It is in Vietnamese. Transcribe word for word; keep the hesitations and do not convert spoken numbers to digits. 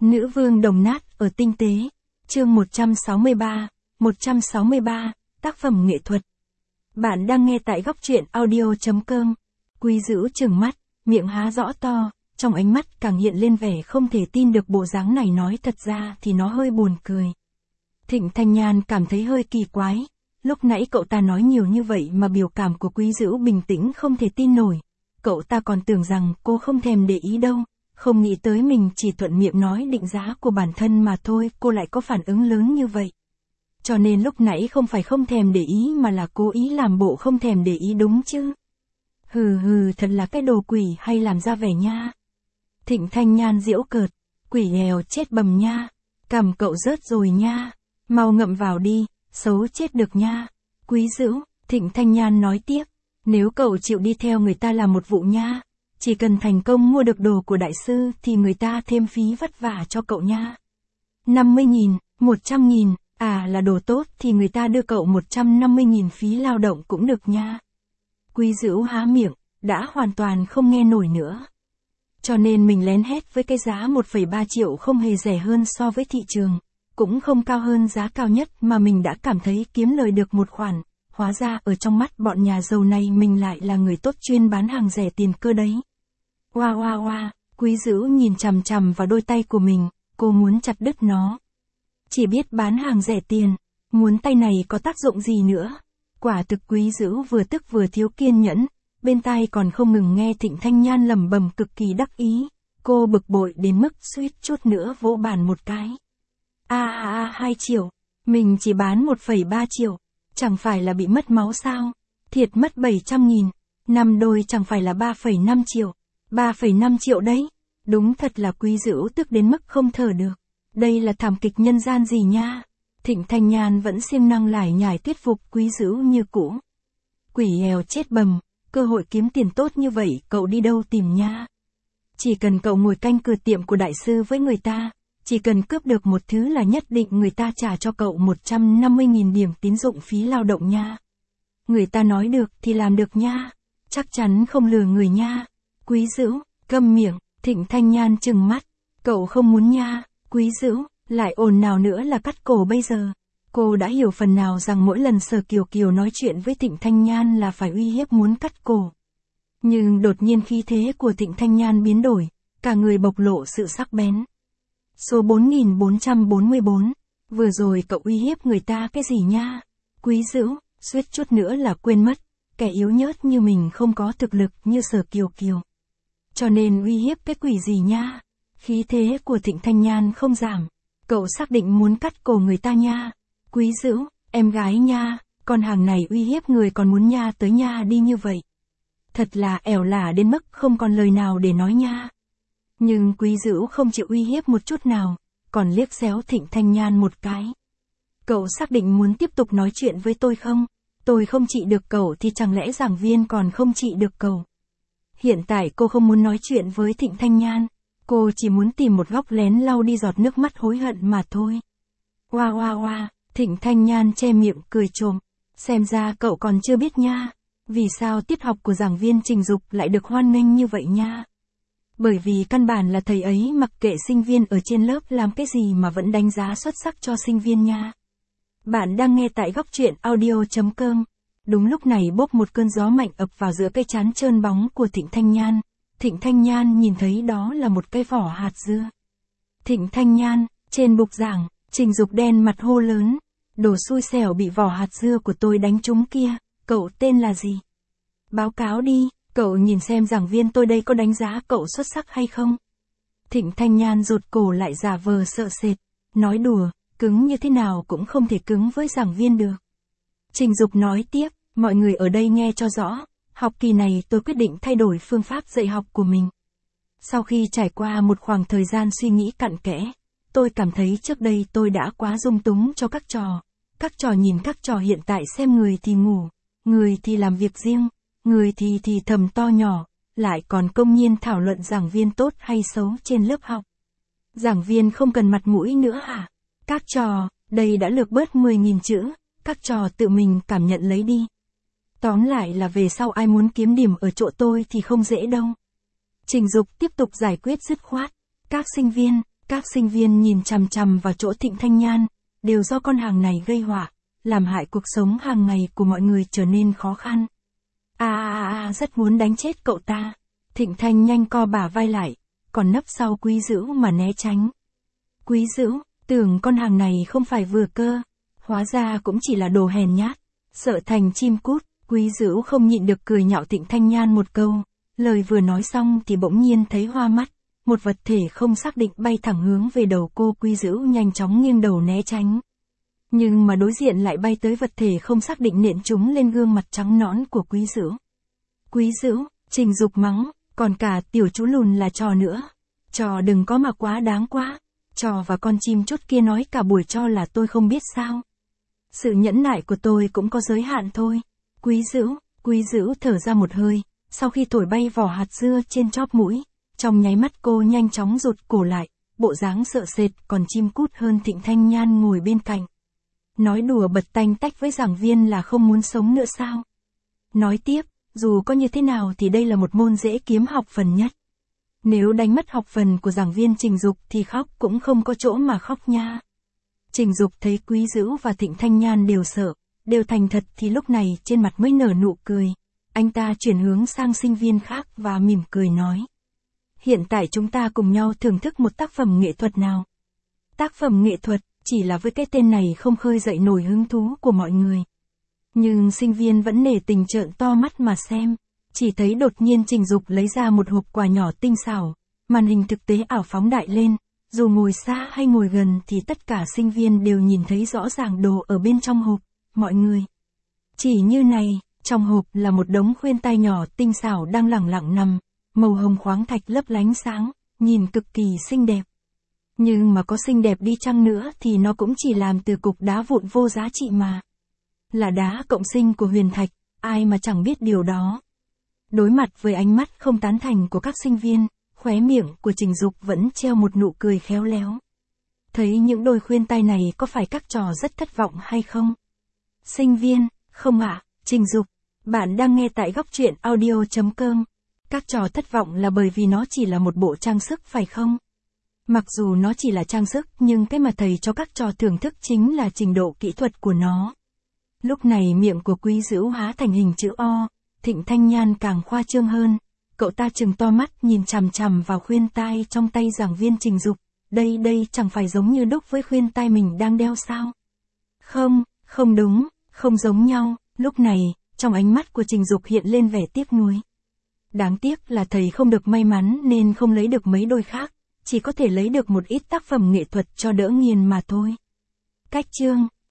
Nữ vương đồng nát ở tinh tế. Chương một trăm sáu mươi ba, một trăm sáu mươi ba, tác phẩm nghệ thuật. Bạn đang nghe tại góc truyện audio chấm com. Quý Dữu trừng mắt, miệng há rõ to, trong ánh mắt càng hiện lên vẻ không thể tin được bộ dáng này, nói thật ra thì nó hơi buồn cười. Thịnh Thanh Nhan cảm thấy hơi kỳ quái, lúc nãy cậu ta nói nhiều như vậy mà biểu cảm của Quý Dữu bình tĩnh không thể tin nổi. Cậu ta còn tưởng rằng cô không thèm để ý đâu, không nghĩ tới mình chỉ thuận miệng nói định giá của bản thân mà thôi, cô lại có phản ứng lớn như vậy. Cho nên lúc nãy không phải không thèm để ý mà là cố ý làm bộ không thèm để ý đúng chứ. Hừ hừ, thật là cái đồ quỷ hay làm ra vẻ nha. Thịnh Thanh Nhan giễu cợt, quỷ nghèo chết bầm nha, cằm cậu rớt rồi nha, mau ngậm vào đi, xấu chết được nha. Quý Dữu, Thịnh Thanh Nhan nói tiếp, nếu cậu chịu đi theo người ta làm một vụ nha, chỉ cần thành công mua được đồ của đại sư thì người ta thêm phí vất vả cho cậu nha. năm mươi nghìn, một trăm nghìn, à là đồ tốt thì người ta đưa cậu một trăm năm mươi nghìn phí lao động cũng được nha. Quý Dữu há miệng, đã hoàn toàn không nghe nổi nữa. Cho nên mình lén hét với cái giá một phẩy ba triệu không hề rẻ hơn so với thị trường, cũng không cao hơn giá cao nhất mà mình đã cảm thấy kiếm lời được một khoản. Hóa ra ở trong mắt bọn nhà giàu này mình lại là người tốt chuyên bán hàng rẻ tiền cơ đấy. Oa oa oa, Quý Dữu nhìn chằm chằm vào đôi tay của mình, cô muốn chặt đứt nó. Chỉ biết bán hàng rẻ tiền, muốn tay này có tác dụng gì nữa. Quả thực Quý Dữu vừa tức vừa thiếu kiên nhẫn, bên tai còn không ngừng nghe Thịnh Thanh Nhan lẩm bẩm cực kỳ đắc ý. Cô bực bội đến mức suýt chút nữa vỗ bàn một cái. A a a, hai triệu, mình chỉ bán một phẩy ba triệu. Chẳng phải là bị mất máu sao? Thiệt mất bảy trăm nghìn, năm đôi chẳng phải là ba phẩy năm triệu. ba phẩy năm triệu đấy. Đúng thật là Quý Dữu tức đến mức không thở được. Đây là thảm kịch nhân gian gì nha? Thịnh Thanh Nhan vẫn siêng năng lải nhải thuyết phục Quý Dữu như cũ. Quỷ nghèo chết bầm, cơ hội kiếm tiền tốt như vậy cậu đi đâu tìm nha? Chỉ cần cậu ngồi canh cửa tiệm của đại sư với người ta, chỉ cần cướp được một thứ là nhất định người ta trả cho cậu một trăm năm mươi nghìn điểm tín dụng phí lao động nha. Người ta nói được thì làm được nha, chắc chắn không lừa người nha. Quý Dữu, câm miệng. Thịnh Thanh Nhan trừng mắt, cậu không muốn nha. Quý Dữu, lại ồn nào nữa là cắt cổ bây giờ. Cô đã hiểu phần nào rằng mỗi lần Sở Kiều Kiều nói chuyện với Thịnh Thanh Nhan là phải uy hiếp muốn cắt cổ. Nhưng đột nhiên khí thế của Thịnh Thanh Nhan biến đổi, cả người bộc lộ sự sắc bén. Số bốn nghìn bốn trăm bốn mươi bốn, vừa rồi cậu uy hiếp người ta cái gì nha? Quý Dữu, suýt chút nữa là quên mất, kẻ yếu nhớt như mình không có thực lực như Sở Kiều Kiều. Cho nên uy hiếp cái quỷ gì nha? Khí thế của Thịnh Thanh Nhan không giảm, cậu xác định muốn cắt cổ người ta nha. Quý Dữu, em gái nha, con hàng này uy hiếp người còn muốn nha tới nha đi như vậy. Thật là ẻo lả đến mức không còn lời nào để nói nha. Nhưng Quý Dữu không chịu uy hiếp một chút nào, còn liếc xéo Thịnh Thanh Nhan một cái. Cậu xác định muốn tiếp tục nói chuyện với tôi không? Tôi không trị được cậu thì chẳng lẽ giảng viên còn không trị được cậu? Hiện tại cô không muốn nói chuyện với Thịnh Thanh Nhan, cô chỉ muốn tìm một góc lén lau đi giọt nước mắt hối hận mà thôi. Oa oa oa, Thịnh Thanh Nhan che miệng cười trộm, xem ra cậu còn chưa biết nha, vì sao tiết học của giảng viên Trình Dục lại được hoan nghênh như vậy nha. Bởi vì căn bản là thầy ấy mặc kệ sinh viên ở trên lớp làm cái gì mà vẫn đánh giá xuất sắc cho sinh viên nha. Bạn đang nghe tại góc truyện audio chấm com. Đúng lúc này bốp một cơn gió mạnh ập vào giữa cái trán trơn bóng của Thịnh Thanh Nhan. Thịnh Thanh Nhan nhìn thấy đó là một cái vỏ hạt dưa. Thịnh Thanh Nhan, trên bục giảng, Trình Dục đen mặt hô lớn. Đồ xui xẻo bị vỏ hạt dưa của tôi đánh trúng kia, cậu tên là gì? Báo cáo đi, cậu nhìn xem giảng viên tôi đây có đánh giá cậu xuất sắc hay không? Thịnh Thanh Nhan rụt cổ lại giả vờ sợ sệt, nói đùa, cứng như thế nào cũng không thể cứng với giảng viên được. Trình Dục nói tiếp, mọi người ở đây nghe cho rõ, học kỳ này tôi quyết định thay đổi phương pháp dạy học của mình. Sau khi trải qua một khoảng thời gian suy nghĩ cặn kẽ, tôi cảm thấy trước đây tôi đã quá dung túng cho các trò. Các trò nhìn các trò hiện tại xem người thì ngủ, người thì làm việc riêng, người thì thì thầm to nhỏ, lại còn công nhiên thảo luận giảng viên tốt hay xấu trên lớp học. Giảng viên không cần mặt mũi nữa hả? Các trò, đây đã lược bớt mười nghìn chữ, các trò tự mình cảm nhận lấy đi. Tóm lại là về sau ai muốn kiếm điểm ở chỗ tôi thì không dễ đâu. Trình Dục tiếp tục giải quyết dứt khoát. Các sinh viên, Các sinh viên nhìn chằm chằm vào chỗ Thịnh Thanh Nhan, đều do con hàng này gây họa, làm hại cuộc sống hàng ngày của mọi người trở nên khó khăn. A a a rất muốn đánh chết cậu ta. Thịnh Thanh nhanh co bả vai lại, còn nấp sau Quý Dữ mà né tránh. Quý Dữ, tưởng con hàng này không phải vừa cơ, hóa ra cũng chỉ là đồ hèn nhát, sợ thành chim cút. Quý Dữ không nhịn được cười nhạo Thịnh Thanh Nhan một câu, lời vừa nói xong thì bỗng nhiên thấy hoa mắt, một vật thể không xác định bay thẳng hướng về đầu cô. Quý Dữ nhanh chóng nghiêng đầu né tránh. Nhưng mà đối diện lại bay tới vật thể không xác định nện trúng lên gương mặt trắng nõn của Quý Dữ. Quý Dữ, Trình Dục mắng, còn cả tiểu chú lùn là trò nữa. Trò đừng có mà quá đáng quá. Trò và con chim chốt kia nói cả buổi cho là tôi không biết sao. Sự nhẫn nại của tôi cũng có giới hạn thôi. Quý Dữ, Quý Dữ thở ra một hơi, sau khi thổi bay vỏ hạt dưa trên chóp mũi, trong nháy mắt cô nhanh chóng rụt cổ lại, bộ dáng sợ sệt còn chim cút hơn Thịnh Thanh Nhan ngồi bên cạnh. Nói đùa bật tanh tách với giảng viên là không muốn sống nữa sao? Nói tiếp, dù có như thế nào thì đây là một môn dễ kiếm học phần nhất. Nếu đánh mất học phần của giảng viên Trình Dục thì khóc cũng không có chỗ mà khóc nha. Trình Dục thấy Quý Dữ và Thịnh Thanh Nhan đều sợ, đều thành thật thì lúc này trên mặt mới nở nụ cười. Anh ta chuyển hướng sang sinh viên khác và mỉm cười nói. Hiện tại chúng ta cùng nhau thưởng thức một tác phẩm nghệ thuật nào. Tác phẩm nghệ thuật, chỉ là với cái tên này không khơi dậy nổi hứng thú của mọi người. Nhưng sinh viên vẫn nể tình trợn to mắt mà xem. Chỉ thấy đột nhiên Trình Dục lấy ra một hộp quà nhỏ tinh xảo, màn hình thực tế ảo phóng đại lên, dù ngồi xa hay ngồi gần thì tất cả sinh viên đều nhìn thấy rõ ràng đồ ở bên trong hộp, mọi người. Chỉ như này, trong hộp là một đống khuyên tai nhỏ tinh xảo đang lẳng lặng nằm, màu hồng khoáng thạch lấp lánh sáng, nhìn cực kỳ xinh đẹp. Nhưng mà có xinh đẹp đi chăng nữa thì nó cũng chỉ làm từ cục đá vụn vô giá trị mà. Là đá cộng sinh của huyền thạch, ai mà chẳng biết điều đó. Đối mặt với ánh mắt không tán thành của các sinh viên, khóe miệng của Trình Dục vẫn treo một nụ cười khéo léo. Thấy những đôi khuyên tai này có phải các trò rất thất vọng hay không? Sinh viên, không ạ, Trình Dục, bạn đang nghe tại góc truyện audio chấm com. Các trò thất vọng là bởi vì nó chỉ là một bộ trang sức phải không? Mặc dù nó chỉ là trang sức nhưng cái mà thầy cho các trò thưởng thức chính là trình độ kỹ thuật của nó. Lúc này miệng của Quý Dữ há thành hình chữ O, Thịnh Thanh Nhan càng khoa trương hơn. Cậu ta trừng to mắt nhìn chằm chằm vào khuyên tai trong tay giảng viên Trình Dục. Đây đây chẳng phải giống như đúc với khuyên tai mình đang đeo sao? Không, không đúng, không giống nhau. Lúc này, trong ánh mắt của Trình Dục hiện lên vẻ tiếc nuối. Đáng tiếc là thầy không được may mắn nên không lấy được mấy đôi khác, chỉ có thể lấy được một ít tác phẩm nghệ thuật cho đỡ nghiền mà thôi. Cách chương